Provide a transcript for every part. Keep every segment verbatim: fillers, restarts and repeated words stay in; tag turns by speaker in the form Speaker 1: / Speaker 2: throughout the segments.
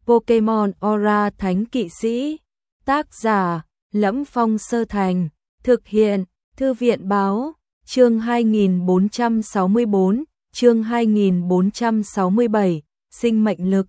Speaker 1: Pokemon Aura Thánh Kỵ Sĩ. Tác giả: Lẫm Phong Sơ Thành. Thực hiện: Thư viện báo. Chương hai nghìn bốn trăm sáu mươi bốn, chương hai nghìn bốn trăm sáu mươi bảy, sinh mệnh lực.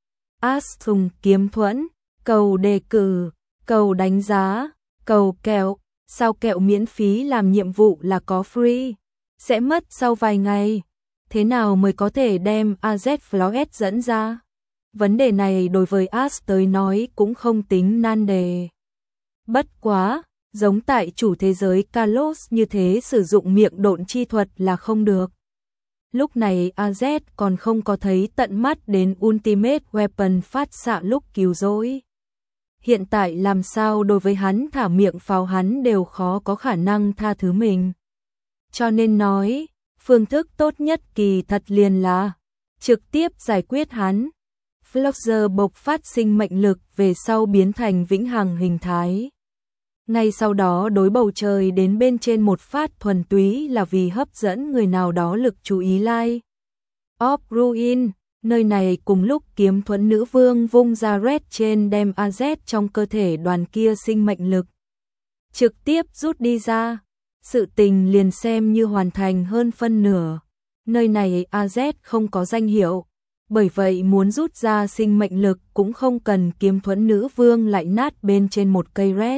Speaker 1: Ash thùng kiếm thuẫn, cầu đề cử, cầu đánh giá, cầu kẹo, sao kẹo miễn phí làm nhiệm vụ là có free, sẽ mất sau vài ngày. Thế nào mới có thể đem a zét Floret dẫn ra? Vấn đề này đối với Ash tới nói cũng không tính nan đề. Bất quá, giống tại chủ thế giới Kalos như thế sử dụng miệng độn chi thuật là không được. Lúc này a zét còn không có thấy tận mắt đến Ultimate Weapon phát xạ lúc cứu rỗi. Hiện tại làm sao đối với hắn thả miệng pháo hắn đều khó có khả năng tha thứ mình. Cho nên nói, phương thức tốt nhất kỳ thật liền là trực tiếp giải quyết hắn. Floxer bộc phát sinh mệnh lực về sau biến thành vĩnh hằng hình thái. Ngay sau đó đối bầu trời đến bên trên một phát thuần túy là vì hấp dẫn người nào đó lực chú ý lai. Of Ruin, nơi này cùng lúc kiếm thuẫn nữ vương vung ra red trên đem a zét trong cơ thể đoàn kia sinh mệnh lực trực tiếp rút đi ra. Sự tình liền xem như hoàn thành hơn phân nửa. Nơi này a zét không có danh hiệu, bởi vậy muốn rút ra sinh mệnh lực cũng không cần kiếm thuẫn nữ vương lại nát bên trên một cây red.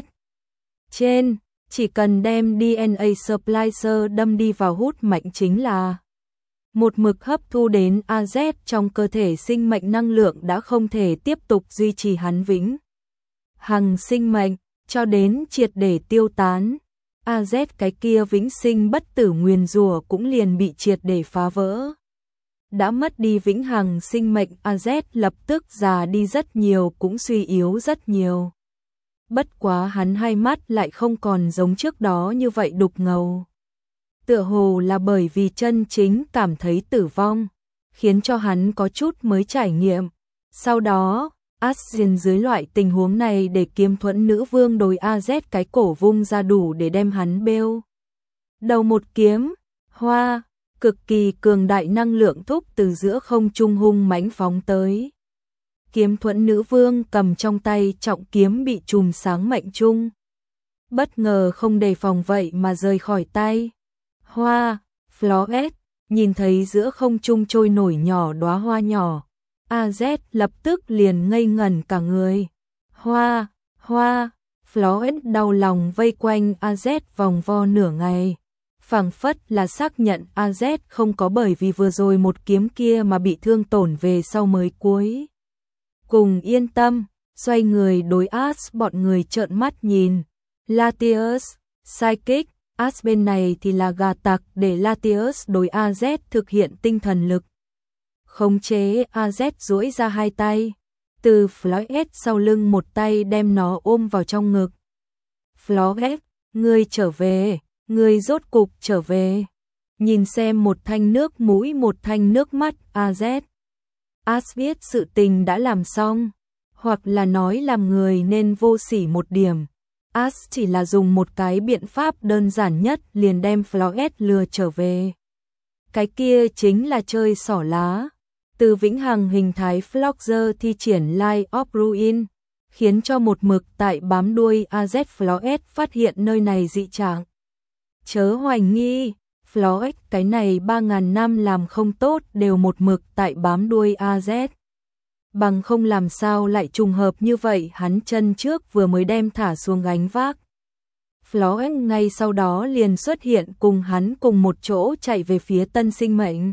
Speaker 1: Trên, chỉ cần đem đê en a splicer đâm đi vào hút mạnh chính là một mực hấp thu đến a zét trong cơ thể sinh mệnh năng lượng đã không thể tiếp tục duy trì hắn vĩnh hằng sinh mệnh, cho đến triệt để tiêu tán. a zét cái kia vĩnh sinh bất tử nguyền rủa cũng liền bị triệt để phá vỡ. Đã mất đi vĩnh hằng sinh mệnh, a zét lập tức già đi rất nhiều, cũng suy yếu rất nhiều. Bất quá hắn hai mắt lại không còn giống trước đó như vậy đục ngầu. Tựa hồ là bởi vì chân chính cảm thấy tử vong, khiến cho hắn có chút mới trải nghiệm. Sau đó, Asien dưới loại tình huống này để kiếm thuẫn nữ vương đối a zét cái cổ vung ra đủ để đem hắn bêu đầu một kiếm. Hoa, cực kỳ cường đại năng lượng thúc từ giữa không trung hung mãnh phóng tới. Kiếm thuẫn nữ vương cầm trong tay trọng kiếm bị chùm sáng mệnh trung. Bất ngờ không đề phòng vậy mà rời khỏi tay. Hoa, Floret, nhìn thấy giữa không trung trôi nổi nhỏ đóa hoa nhỏ. a zét lập tức liền ngây ngẩn cả người. Hoa, hoa, Floret đau lòng vây quanh a zét vòng vo nửa ngày. Phảng phất là xác nhận a zét không có bởi vì vừa rồi một kiếm kia mà bị thương tổn về sau mới cuối cùng yên tâm, xoay người đối Ash bọn người trợn mắt nhìn. Latios, Psychic, Ash bên này thì là gà tặc để Latios đối a zét thực hiện tinh thần lực. Khống chế a zét duỗi ra hai tay, từ Floret sau lưng một tay đem nó ôm vào trong ngực. Floret, ngươi trở về, ngươi rốt cục trở về. Nhìn xem một thanh nước mũi một thanh nước mắt a zét. Ash biết sự tình đã làm xong, hoặc là nói làm người nên vô sỉ một điểm. Ash chỉ là dùng một cái biện pháp đơn giản nhất liền đem Floret lừa trở về. Cái kia chính là chơi xỏ lá. Từ vĩnh hằng hình thái Floxer thi triển Light of Ruin, khiến cho một mực tại bám đuôi a zét Floret phát hiện nơi này dị trạng. Chớ hoài nghi, Floret cái này ba ngàn năm làm không tốt đều một mực tại bám đuôi a zét. Bằng không làm sao lại trùng hợp như vậy, hắn chân trước vừa mới đem thả xuống gánh vác. Floret ngay sau đó liền xuất hiện cùng hắn cùng một chỗ chạy về phía tân sinh mệnh.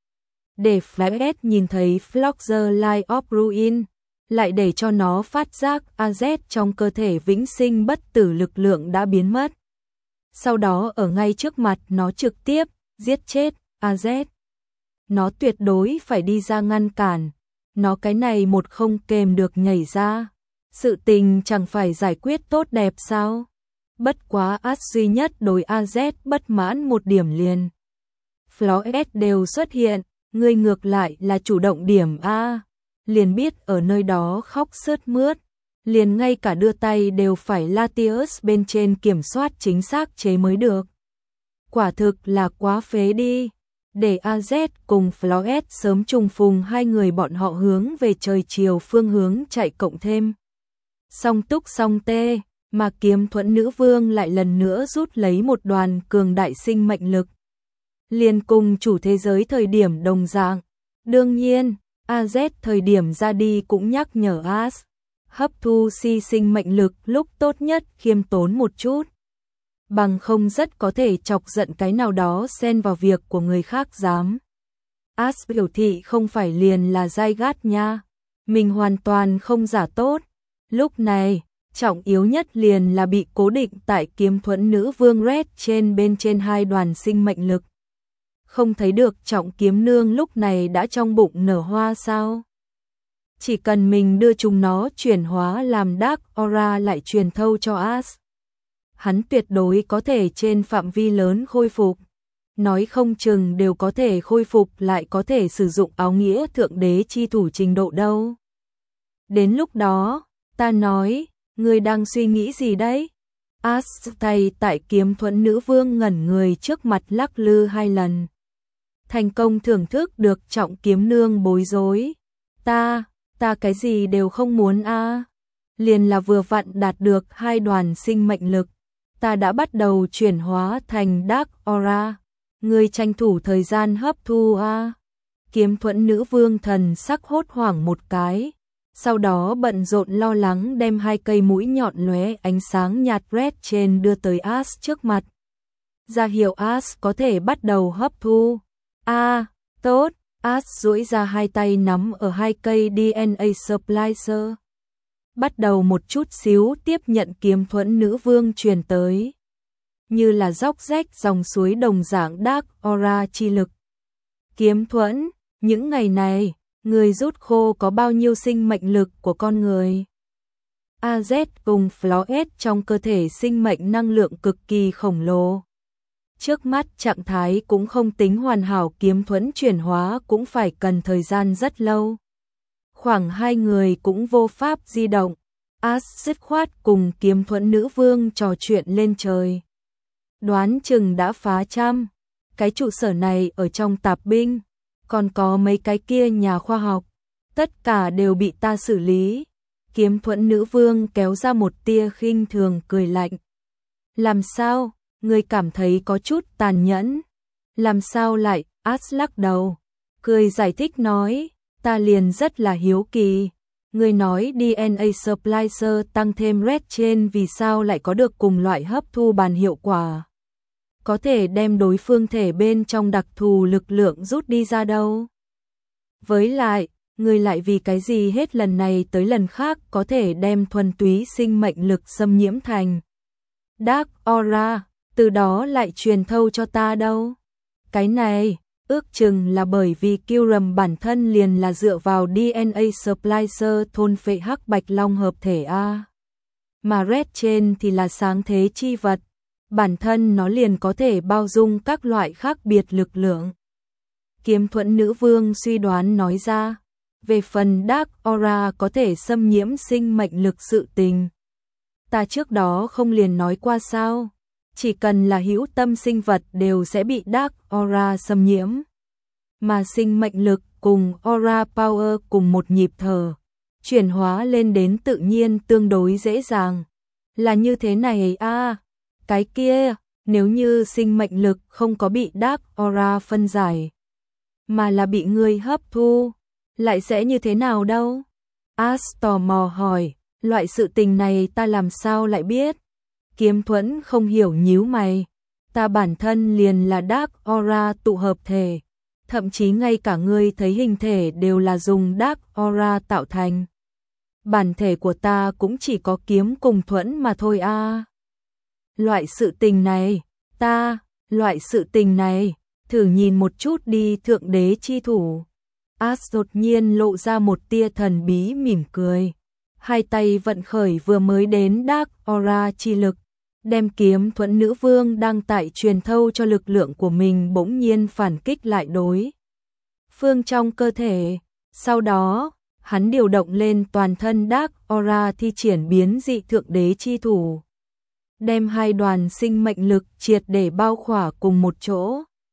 Speaker 1: Để Floret nhìn thấy Floxer Light of Ruin, lại để cho nó phát giác a zét trong cơ thể vĩnh sinh bất tử lực lượng đã biến mất. Sau đó ở ngay trước mặt nó trực tiếp giết chết a zét. Nó tuyệt đối phải đi ra ngăn cản. Nó cái này một không kềm được nhảy ra. Sự tình chẳng phải giải quyết tốt đẹp sao? Bất quá Ash duy nhất đối a zét bất mãn một điểm liền. Floret đều xuất hiện, ngươi ngược lại là chủ động điểm a. Liền biết ở nơi đó khóc sướt mướt. Liền ngay cả đưa tay đều phải Latios bên trên kiểm soát chính xác chế mới được. Quả thực là quá phế đi. để a zét cùng Floret sớm trùng phùng hai người bọn họ hướng về trời chiều phương hướng chạy cộng thêm. Song túc song tê, mà Kiếm Thuẫn nữ vương lại lần nữa rút lấy một đoàn cường đại sinh mệnh lực. Liền cùng chủ thế giới thời điểm đồng dạng. Đương nhiên, a zét thời điểm ra đi cũng nhắc nhở As, hấp thu si sinh mệnh lực lúc tốt nhất khiêm tốn một chút. Bằng không rất có thể chọc giận cái nào đó xen vào việc của người khác dám. As biểu thị không phải liền là dai gát nha. Mình hoàn toàn không giả tốt. Lúc này, trọng yếu nhất liền là bị cố định tại Kiếm Thuẫn nữ vương Red trên bên trên hai đoàn sinh mệnh lực. Không thấy được trọng kiếm nương lúc này đã trong bụng nở hoa sao? Chỉ cần mình đưa chúng nó chuyển hóa làm Dark Aura lại truyền thâu cho As. Hắn tuyệt đối có thể trên phạm vi lớn khôi phục. Nói không chừng đều có thể khôi phục lại có thể sử dụng áo nghĩa thượng đế chi thủ trình độ đâu. Đến lúc đó, ta nói, ngươi đang suy nghĩ gì đấy? As tay tại Kiếm Thuẫn nữ vương ngẩn người trước mặt lắc lư hai lần. Thành công thưởng thức được trọng kiếm nương bối rối. Ta, ta cái gì đều không muốn a. À. Liền là vừa vặn đạt được hai đoàn sinh mệnh lực. Ta đã bắt đầu chuyển hóa thành Dark Aura. Ngươi tranh thủ thời gian hấp thu a. À. Kiếm Thuẫn nữ vương thần sắc hốt hoảng một cái. Sau đó bận rộn lo lắng đem hai cây mũi nhọn lóe ánh sáng nhạt red trên đưa tới As trước mặt. Ra hiệu As có thể bắt đầu hấp thu. A, à, tốt, As duỗi ra hai tay nắm ở hai cây đê en a splicer. Bắt đầu một chút xíu tiếp nhận Kiếm Thuẫn nữ vương truyền tới. Như là róc rách dòng suối đồng dạng Dark Aura chi lực. Kiếm Thuẫn, những ngày này, người rút khô có bao nhiêu sinh mệnh lực của con người? a zét cùng Floret trong cơ thể sinh mệnh năng lượng cực kỳ khổng lồ. Trước mắt trạng thái cũng không tính hoàn hảo, Kiếm Thuẫn chuyển hóa cũng phải cần thời gian rất lâu. Khoảng hai người cũng vô pháp di động. As dứt khoát cùng Kiếm Thuẫn nữ vương trò chuyện lên trời. Đoán chừng đã phá trăm. Cái trụ sở này ở trong tạp binh. Còn có mấy cái kia nhà khoa học. Tất cả đều bị ta xử lý. Kiếm Thuẫn nữ vương kéo ra một tia khinh thường cười lạnh. Làm sao? Ngươi cảm thấy có chút tàn nhẫn. Làm sao lại? As lắc đầu. Cười giải thích nói. Ta liền rất là hiếu kỳ. Ngươi nói đê en a splicer tăng thêm red trên vì sao lại có được cùng loại hấp thu bàn hiệu quả. Có thể đem đối phương thể bên trong đặc thù lực lượng rút đi ra đâu. Với lại, ngươi lại vì cái gì hết lần này tới lần khác có thể đem thuần túy sinh mệnh lực xâm nhiễm thành Dark Aura, từ đó lại truyền thâu cho ta đâu. Cái này, ước chừng là bởi vì Kyurem bản thân liền là dựa vào đê en a splicer thôn phệ hắc bạch long hợp thể A. Mà red trên thì là sáng thế chi vật. Bản thân nó liền có thể bao dung các loại khác biệt lực lượng. Kiếm Thuẫn nữ vương suy đoán nói ra. Về phần Dark Aura có thể xâm nhiễm sinh mệnh lực sự tình. Ta trước đó không liền nói qua sao. Chỉ cần là hữu tâm sinh vật đều sẽ bị Dark Aura xâm nhiễm. Mà sinh mệnh lực cùng Aura Power cùng một nhịp thở. Chuyển hóa lên đến tự nhiên tương đối dễ dàng. Là như thế này à. Cái kia, nếu như sinh mệnh lực không có bị Dark Aura phân giải. Mà là bị ngươi hấp thu. Lại sẽ như thế nào đâu? As tò mò hỏi. Loại sự tình này ta làm sao lại biết? Kiếm Thuẫn không hiểu nhíu mày. Ta bản thân liền là Dark Aura tụ hợp thể. Thậm chí ngay cả ngươi thấy hình thể đều là dùng Dark Aura tạo thành. Bản thể của ta cũng chỉ có kiếm cùng thuẫn mà thôi a. À. Loại sự tình này, ta, loại sự tình này, thử nhìn một chút đi thượng đế chi thủ. As đột nhiên lộ ra một tia thần bí mỉm cười. Hai tay vận khởi vừa mới đến Dark Aura chi lực. Đem Kiếm Thuẫn nữ vương đang tại truyền thâu cho lực lượng của mình bỗng nhiên phản kích lại đối phương trong cơ thể. Sau đó, hắn điều động lên toàn thân Dark Aura thi triển biến dị thượng đế chi thủ. Đem hai đoàn sinh mệnh lực triệt để bao khỏa cùng một chỗ.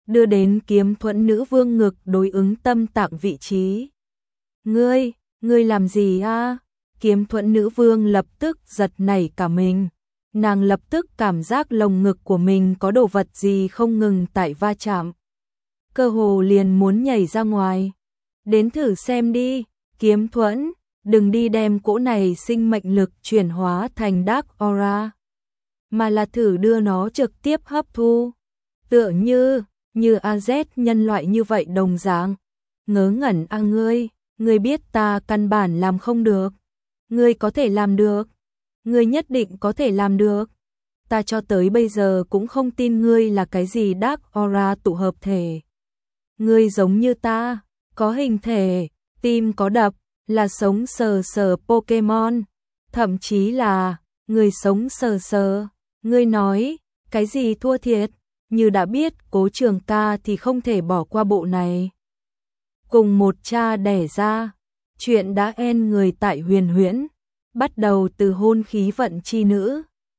Speaker 1: đưa đến kiếm thuẫn nữ vương ngực đối ứng tâm tạng vị trí. Ngươi, ngươi làm gì a? Kiếm thuẫn nữ vương lập tức giật nảy cả mình. Nàng lập tức cảm giác lồng ngực của mình có đồ vật gì không ngừng tại va chạm. Cơ hồ liền muốn nhảy ra ngoài. Đến thử xem đi, kiếm thuẫn, đừng đi đem cỗ này sinh mệnh lực chuyển hóa thành Dark Aura, mà là thử đưa nó trực tiếp hấp thu. Tựa như, như a dét nhân loại như vậy đồng dạng. Ngớ ngẩn a ngươi, ngươi biết ta căn bản làm không được. Ngươi có thể làm được. Ngươi nhất định có thể làm được. Ta cho tới bây giờ cũng không tin ngươi là cái gì Dark Aura tụ hợp thể. Ngươi giống như ta, có hình thể, tim có đập, là sống sờ sờ Pokemon, thậm chí là người sống sờ sờ. Ngươi nói, cái gì thua thiệt, như đã biết Cố Trường Ca thì không thể bỏ qua bộ này. Cùng một cha đẻ ra, chuyện đã en người tại Huyền Huyễn, bắt đầu từ hôn khí vận chi nữ,